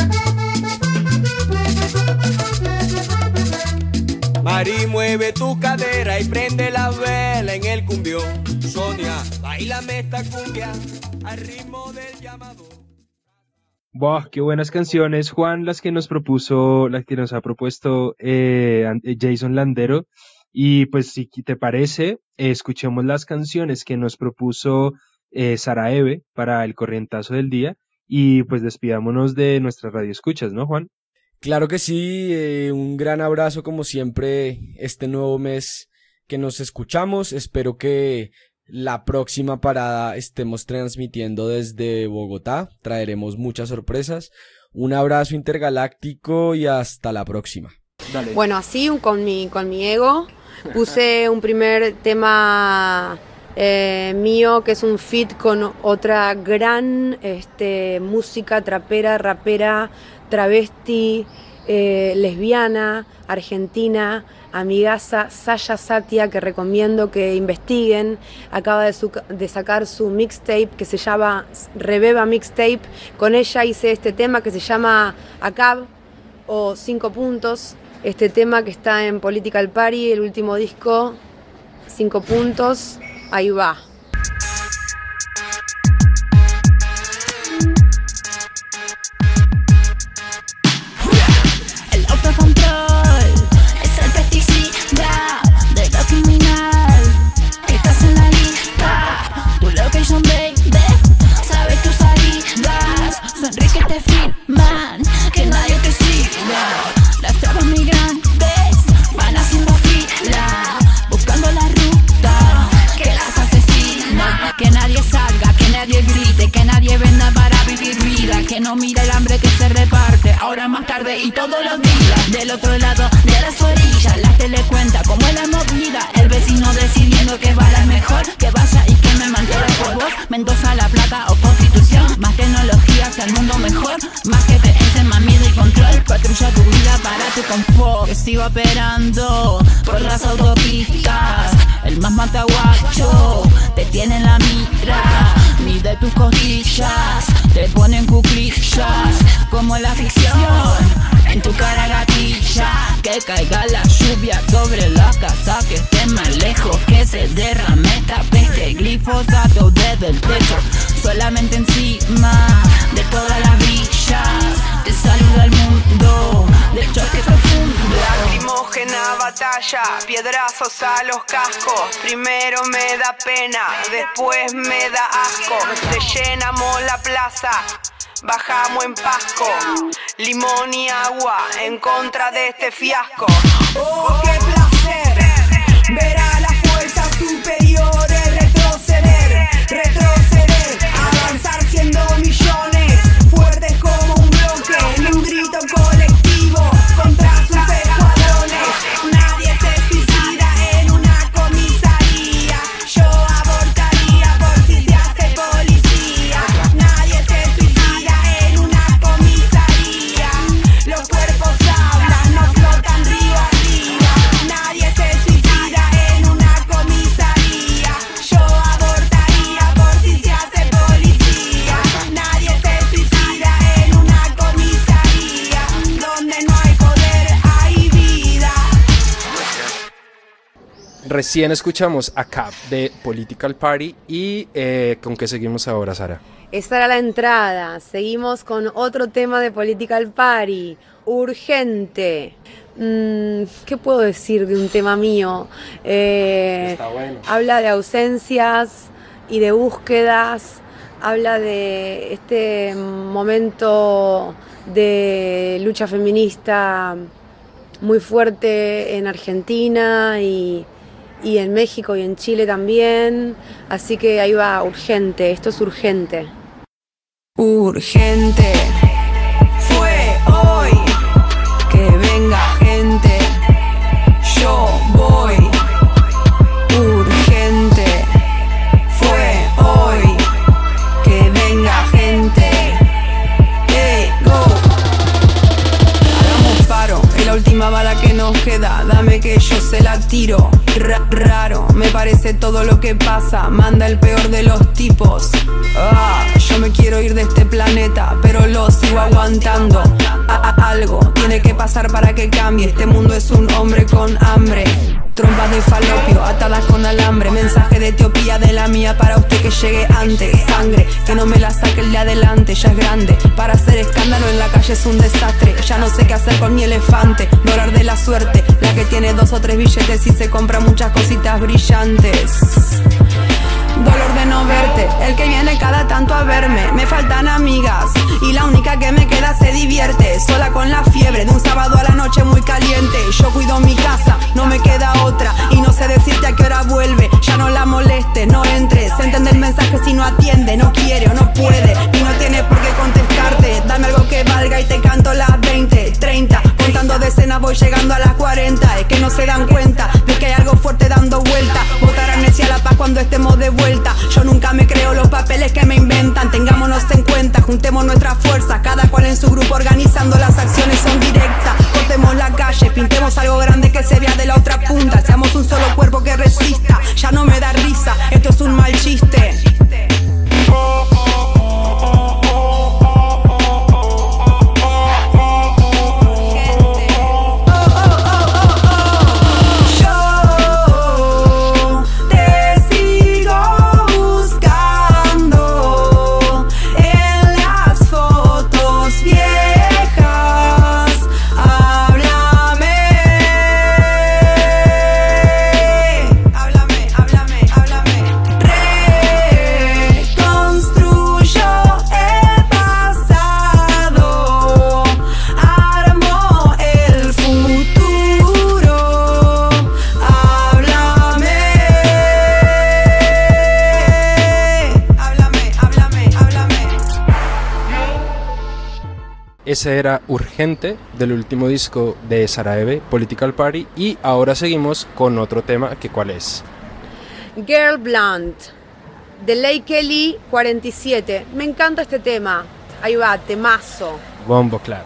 Mari, mueve tu cadera y prende la vela en el cumbión. Sonia, bailame esta cumbia al ritmo del llamado. Buah, qué buenas canciones, Juan, las que nos ha propuesto Jason Landero. Y pues si te parece, escuchemos las canciones que nos propuso Sara Eve para el corrientazo del día y pues despidámonos de nuestras radioescuchas, ¿no, Juan? Claro que sí, un gran abrazo como siempre este nuevo mes que nos escuchamos. Espero que la próxima parada estemos transmitiendo desde Bogotá, traeremos muchas sorpresas. Un abrazo intergaláctico y hasta la próxima. Dale. Bueno, así con mi ego puse un primer tema mío que es un feat con otra gran música trapera, rapera, travesti, lesbiana, argentina, amigaza, Saya Satia, que recomiendo que investiguen. Acaba de sacar su mixtape que se llama Rebeba Mixtape. Con ella hice este tema que se llama ACAB o 5 puntos. Este tema que está en Political Party, el último disco, 5 puntos, ahí va. El autocontrol es el pesticida de lo criminal. Estás en la lista, tu location baby, sabes tus salidas. Sonríete Freeman, que nadie te siga. Las trabas migrantes van haciendo fila, buscando la ruta que las asesina. Que nadie salga, que nadie grite, que nadie venda para vivir vida. Que no mira el hambre que se reparte, ahora más tarde y todos los días. Del otro lado de las orillas, la tele cuenta como es la movida. El vecino decidiendo que bala es mejor, que vaya y que me mantenga por vos. Mendoza, La Plata o Constitución, más tecnología hacia el mundo mejor. Más que te más miedo y control, patrulla tu vida para tu confort. Que sigo operando por las autopistas, el más mataguacho te tiene en la mira. Mide tus costillas, te ponen cuclillas, como en la ficción, en tu cara gatilla. Que caiga la lluvia sobre la casa, que esté más lejos, que se derrame esta peste. Glifosato desde el techo, solamente encima de todas las villas. Te saluda el mundo del choque profundo. Lacrimógena batalla, piedrazos a los cascos. Primero me da pena, después me da asco. Rellenamos la plaza, bajamos en Pasco. Limón y agua en contra de este fiasco. Oh, qué placer ver a las fuerzas superiores retroceder, avanzar siendo millones, fuertes como un bloque, en un grito colectivo contra sus escuadrones. Nadie se suicida en una comisaría, yo abortaría por si se hace policía. Nadie se suicida en una comisaría, los cuerpos hablan, no flotan río arriba. Nadie se suicida en una comisaría, yo abortaría por si se hace policía. Nadie se suicida en una comisaría, donde no hay poder hay vida. Recién escuchamos a Cap de Political Party y ¿con qué seguimos ahora, Sara? Esa era la entrada. Seguimos con otro tema de Political Party. Urgente. ¿Qué puedo decir de un tema mío? Está bueno. Habla de ausencias y de búsquedas. Habla de este momento de lucha feminista muy fuerte en Argentina y en México y en Chile también. Así que ahí va, urgente. Esto es urgente. Urgente, fue hoy que venga gente, yo voy. Urgente. te la tiro. Raro, me parece todo lo que pasa. Manda el peor de los tipos. Yo me quiero ir de este planeta, pero lo sigo aguantando. Algo tiene que pasar para que cambie. Este mundo es un hombre con hambre. Trompas de falopio atadas con alambre. Mensaje de Etiopía de la mía para usted que llegue antes. Sangre, que no me la saque el de adelante. Ya es grande, para hacer escándalo en la calle es un desastre. Ya no sé qué hacer con mi elefante. Dólar de la suerte, la que tiene 2 o 3 billetes y se compra muchas cositas brillantes. Dolor de no verte, el que viene cada tanto a verme. Me faltan amigas y la única que me queda se divierte. Sola con la fiebre de un sábado a la noche muy caliente. Yo cuido mi casa, no me queda otra. Y no sé decirte a qué hora vuelve. Ya no la moleste, no entres. Entiende el mensaje si no atiende, no quiere o no puede. Y no tiene por qué contestarte. Dame algo que valga y te canto las 20, 30. Contando decenas voy llegando a las 40. Es que no se dan cuenta de que hay algo fuerte dando vuelta. Votarán hacia la paz cuando estemos de vuelta. Yo nunca me creo los papeles que me inventan. Tengámonos en cuenta, juntemos nuestras fuerzas. Cada cual en su grupo organizando las acciones son directas. Cortemos la calle, pintemos algo grande que se vea de la otra punta. Seamos un solo cuerpo que resista. Ya no me da risa, esto es un mal chiste. Ese era Urgente, del último disco de Saraeve, Political Party, y ahora seguimos con otro tema, que ¿cuál es? Girl Blunt, de Ley Kelly 47. Me encanta este tema. Ahí va, temazo. Bomboclat.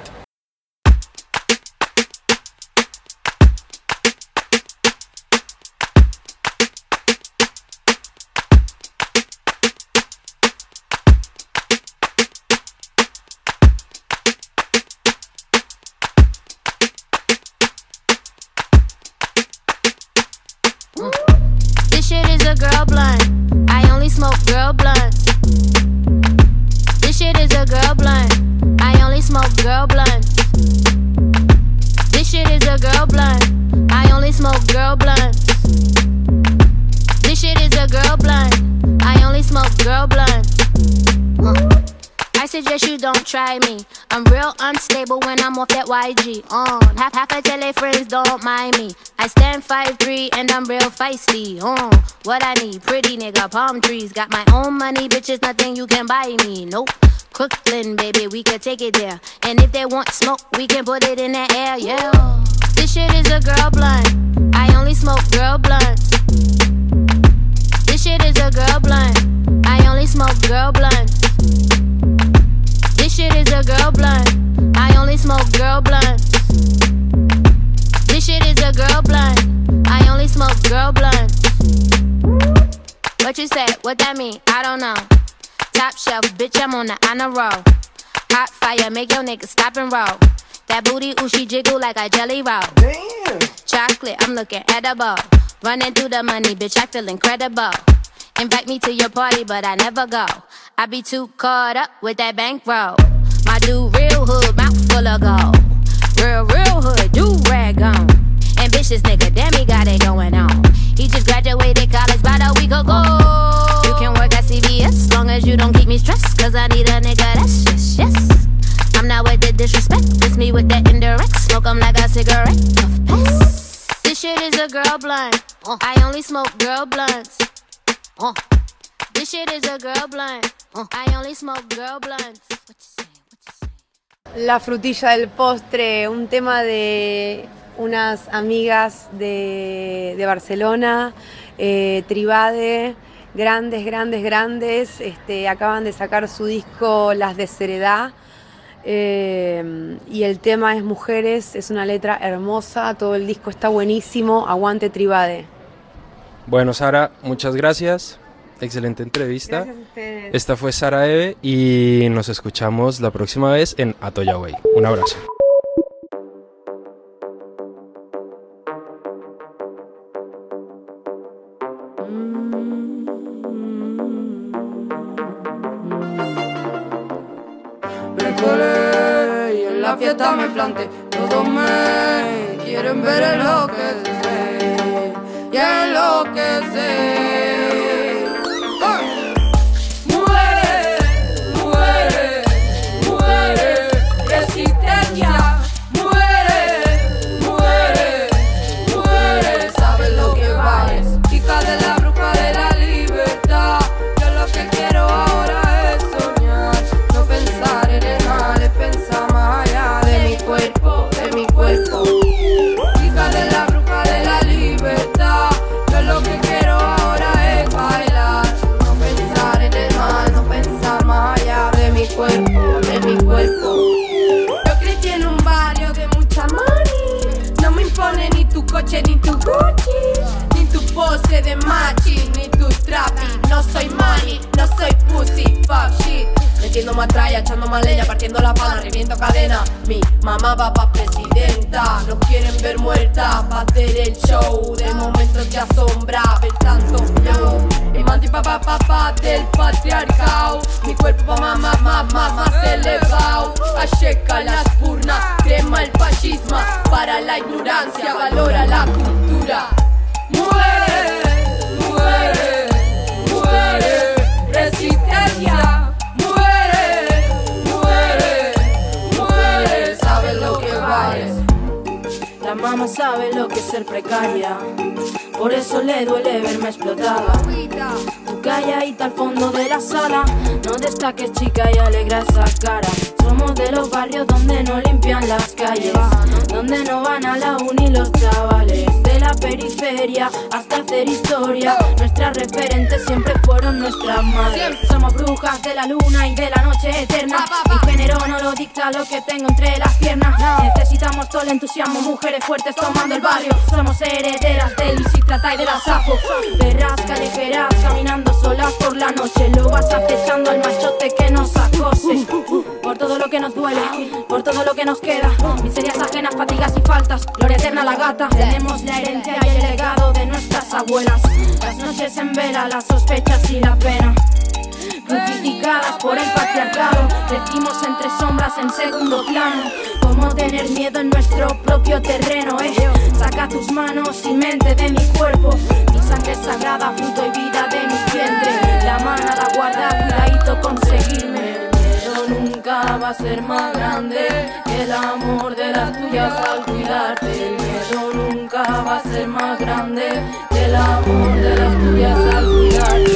Girl blunt, I only smoke girl blunts. This shit is a girl blunt, I only smoke girl blunts. This shit is a girl blunt, I only smoke girl blunts. This shit is a girl blunt, I only smoke girl blunts. I suggest you don't try me. I'm real unstable when I'm off that YG. Half a tell their friends don't mind me. I stand 5'3" and I'm real feisty. What I need, pretty nigga, palm trees. Got my own money, bitches, nothing you can buy me. Nope. Crooklyn, baby, we could take it there. And if they want smoke, we can put it in the air, yeah. This shit is a girl blunt, I only smoke girl blunts. This shit is a girl blunt, I only smoke girl blunts. This shit is a girl blunt, I only smoke girl blunts. This shit is a girl blunt, I only smoke girl blunts. What you say, what that mean, I don't know. Top shelf, bitch, I'm on the honor roll. Hot fire, make your nigga stop and roll. That booty, ooh, she jiggle like a jelly roll. Damn. Chocolate, I'm looking edible. Running through the money, bitch, I feel incredible. Invite me to your party, but I never go. I be too caught up with that bankroll. My dude real hood, mouth full of gold. Real hood, do rag on. Ambitious nigga, damn he got it going on. He just graduated college about a week ago. You can work at CVS, long as you don't keep me stressed. Cause I need a nigga that's yes. I'm not with the disrespect, it's me with that indirect. Smoke 'em like a cigarette, puff pass. This shit is a girl blunt, I only smoke girl blunts. This shit is a girl blunt, I only smoke girl blunts. La frutilla del postre, un tema de unas amigas de Barcelona, Tribade, grandes. Acaban de sacar su disco Las de Ceredá. Y el tema es Mujeres, es una letra hermosa, todo el disco está buenísimo, aguante Tribade. Bueno, Sara, muchas gracias. Excelente entrevista. Gracias a ustedes. Esta fue Sara Eve y nos escuchamos la próxima vez en Atoyaway. Un abrazo. Recolé y en la fiesta me planté. Todos me quieren ver enloquecer y enloquecer. Resistencia, muere, muere, muere. Sabes lo que vales, chica de la bruja de la libertad. Yo lo que quiero ahora es soñar, no pensar en el mal, es pensar más allá de mi cuerpo, de mi cuerpo. Chica de la bruja de la libertad. Yo lo que quiero ahora es bailar, no pensar en el mal, no pensar más allá de mi cuerpo, de mi cuerpo. En un barrio de mucha money, no me impone ni tu coche ni tu Gucci, ni tu pose de machi, ni tu trapi. No soy money, no soy pussy, fuck shit. Metiendo matralla, echando más leña, partiendo la pana, reviento cadena. Mi mamá va pa' presidenta, nos quieren ver muerta pa' hacer el show. De momentos de asombra, ver tanto flow. Emancipa del patriarcado, mi cuerpo más elevado. Acheca las purnas, crema el fascismo, para la ignorancia, valora la cultura. Muere, muere, muere, resistencia. Muere, muere, muere, sabes lo que vales. La mamá sabe lo que es ser precaria, por eso le duele verme explotada. Tú calladita al fondo de la sala, no destaques chica y alegra esa cara. Somos de los barrios donde no limpian las calles, donde no van a la uni los chavales. De la periferia hasta hacer historia, nuestras referentes siempre fueron nuestras madres. Somos brujas de la luna y de la noche eterna. Mi género no lo dicta lo que tengo entre las piernas. Necesitamos todo el entusiasmo, mujeres fuertes tomando el barrio. Somos herederas del Lisistrata y de la Safo. Perras callejeras caminando solas por la noche. Lo vas acechando al machote que nos acose. Por todo lo que nos duele, por todo lo que nos queda, miserias ajenas, fatigas y faltas, gloria eterna a la gata. Tenemos la herencia y el legado de nuestras abuelas, las noches en vela, las sospechas y la pena. Crucificadas por el patriarcado, crecimos entre sombras en segundo plano. Cómo tener miedo en nuestro propio terreno, Saca tus manos y mente de mi cuerpo, mi sangre sagrada, fruto y vida de mi vientre. La mano a la guarda, cuidadito conseguirme. Nunca va a ser más grande que el amor de las tuyas al cuidarte. El miedo nunca va a ser más grande que el amor de las tuyas al cuidarte.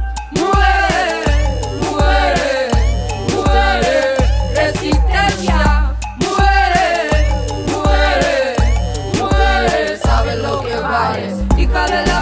Muere, muere, muere, resistencia. Muere, muere, muere, sabes lo que vales. Hija de la